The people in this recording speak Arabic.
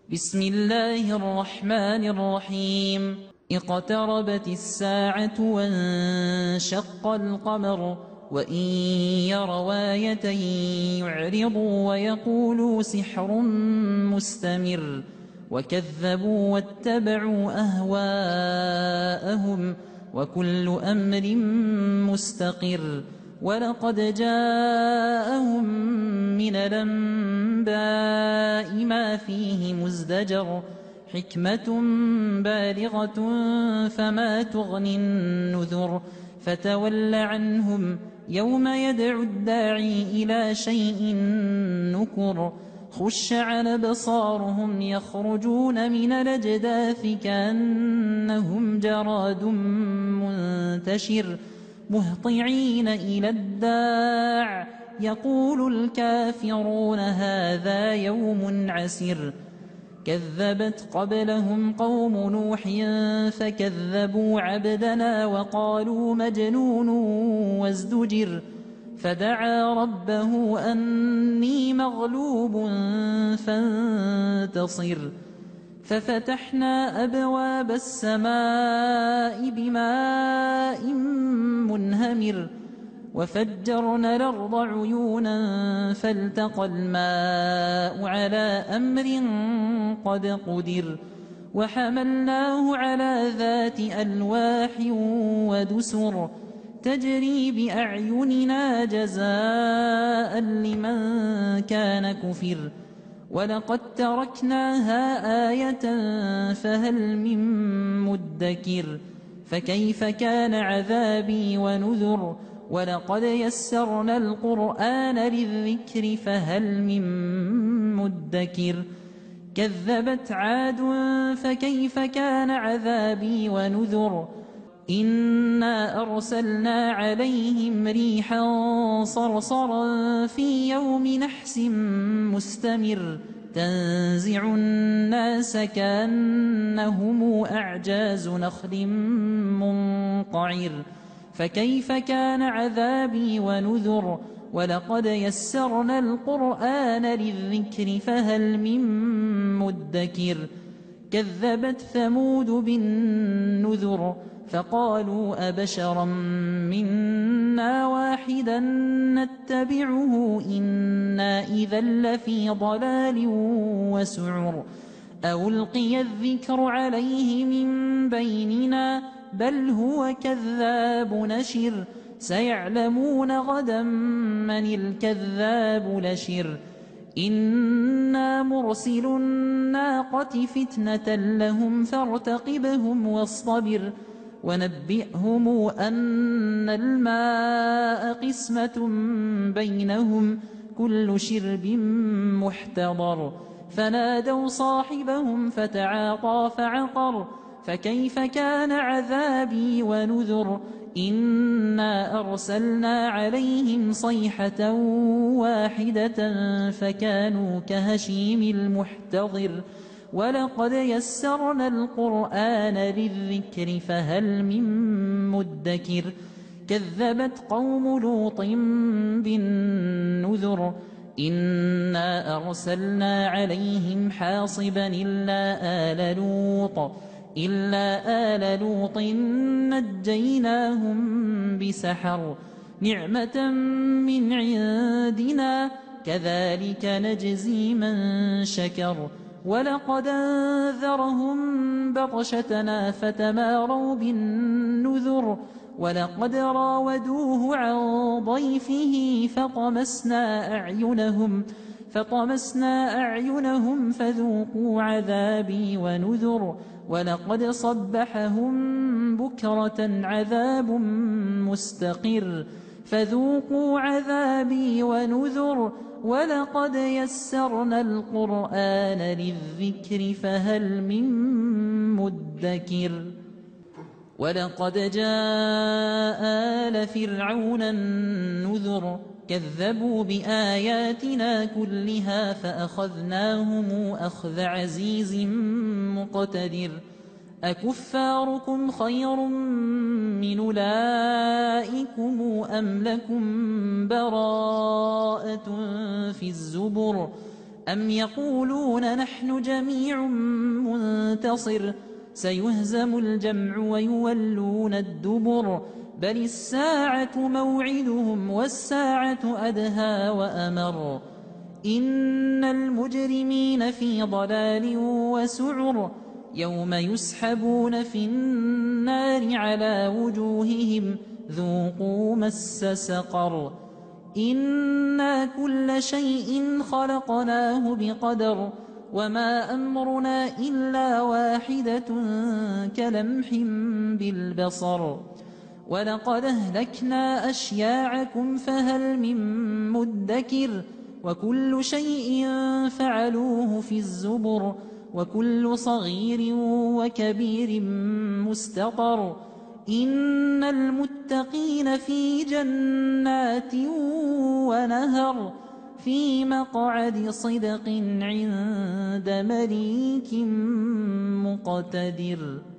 بسم الله الرحمن الرحيم. اقتربت الساعة وانشق القمر وإن يروا آية يعرضوا ويقولوا سحر مستمر وكذبوا واتبعوا أهواءهم وكل أمر مستقر. ولقد جاءهم من الأنباء ما فيه مزدجر حكمة بالغة فما تغني النذر. فتول عنهم يوم يدعو الداعي إلى شيء نكر. خش عن أبصارهم يخرجون من الأجداث كأنهم جراد منتشر مهطعين إلى الداع يقول الكافرون هذا يوم عسر. كذبت قبلهم قوم نوح فكذبوا عبدنا وقالوا مجنون وازدجر. فدعا ربه أني مغلوب فانتصر. ففتحنا أبواب السماء بماء منهمر وفجرنا الأرض عيونا فالتقى الماء على أمر قد قدر. وحملناه على ذات ألواح ودسر تجري بأعيننا جزاء لمن كان كفر. ولقد تركناها آية فهل من مدكر. فكيف كان عذابي ونذر. ولقد يسرنا القرآن للذكر فهل من مدكر. كذبت عاد فكيف كان عذابي ونذر. إنا أرسلنا عليهم ريحا صرصرا في يوم نحس مستمر تنزع الناس كأنهم أعجاز نخل منقعر. فكيف كان عذابي ونذر. ولقد يسرنا القرآن للذكر فهل من مدكر. كذبت ثمود بالنذر فقالوا أبشرا منا واحدا نتبعه إنا إذا لفي ضلال وسعر. ألقي الذكر عليه من بيننا بل هو كذاب نشر. سيعلمون غدا من الكذاب لشر. إنا مرسل الناقة فتنة لهم فارتقبهم واصطبر. ونبئهم أن الماء قسمة بينهم كل شرب محتضر. فنادوا صاحبهم فتعاطى فعقر. فكيف كان عذابي ونذر. إنا أرسلنا عليهم صيحة واحدة فكانوا كهشيم المحتضر. ولقد يسرنا القرآن للذكر فهل من مدكر. كذبت قوم لوط بالنذر. إنا أرسلنا عليهم حاصبا إلا آل لوط نجيناهم بسحر نعمة من عندنا كذلك نجزي من شكر. ولقد أنذرهم بطشتنا فتماروا بالنذر. ولقد راودوه عن ضيفه فطمسنا أعينهم فذوقوا عذابي ونذر. ولقد صبحهم بكرة عذاب مستقر فذوقوا عذابي ونذر. ولقد يسرنا القرآن للذكر فهل من مدكر. ولقد جاء آل فرعون النذر كذبوا بآياتنا كلها فأخذناهم أخذ عزيز مقتدر. أكفاركم خير من أولئكم أم لكم براءة في الزبر. أم يقولون نحن جميع منتصر سيهزم الجمع ويولون الدبر بل الساعة موعدهم والساعة أدهى وأمر إن المجرمين في ضلال وسعر يوم يسحبون في النار على وجوههم ذوقوا مس سقر إنا كل شيء خلقناه بقدر وما أمرنا إلا واحدة كلمح بالبصر ولقد أهلكنا أشياعكم فهل من مدكر وكل شيء فعلوه في الزبر وكل صغير وكبير مستقر إن المتقين في جنات ونهر في مقعد صدق عند مليك مقتدر.